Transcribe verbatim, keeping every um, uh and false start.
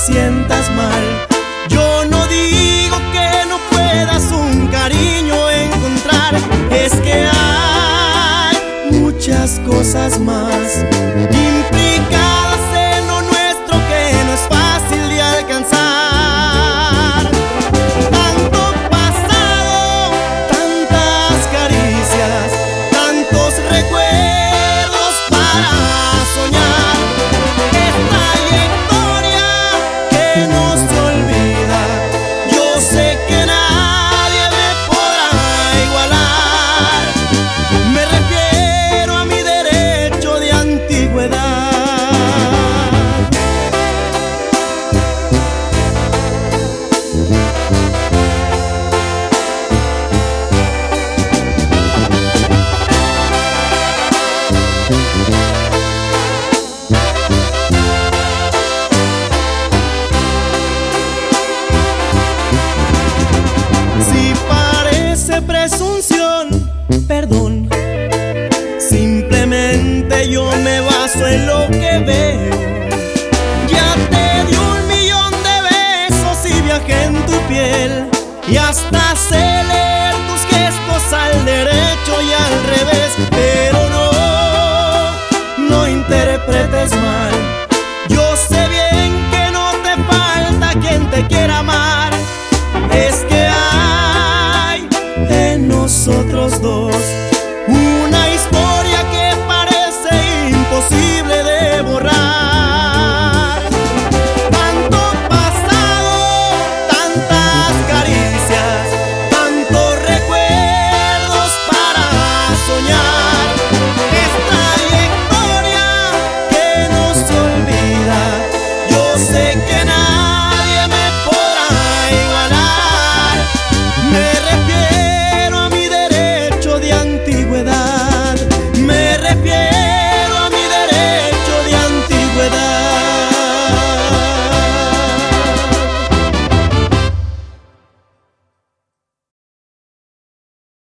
sientas mal. Yo no digo que no puedas un cariño encontrar, es que hay muchas cosas más implicadas en lo nuestro que no es fácil de alcanzar. Tanto pasado, tantas caricias, tantos recuerdos para soñar. Esta trayectoria que no se olvida, yo sé que nadie me podrá igualar. Me refiero a mi derecho de antigüedad. Si parece presunción, perdón, simplemente yo me baso en lo que veo. Ya te di un millón de besos y viajé en tu piel y hasta sé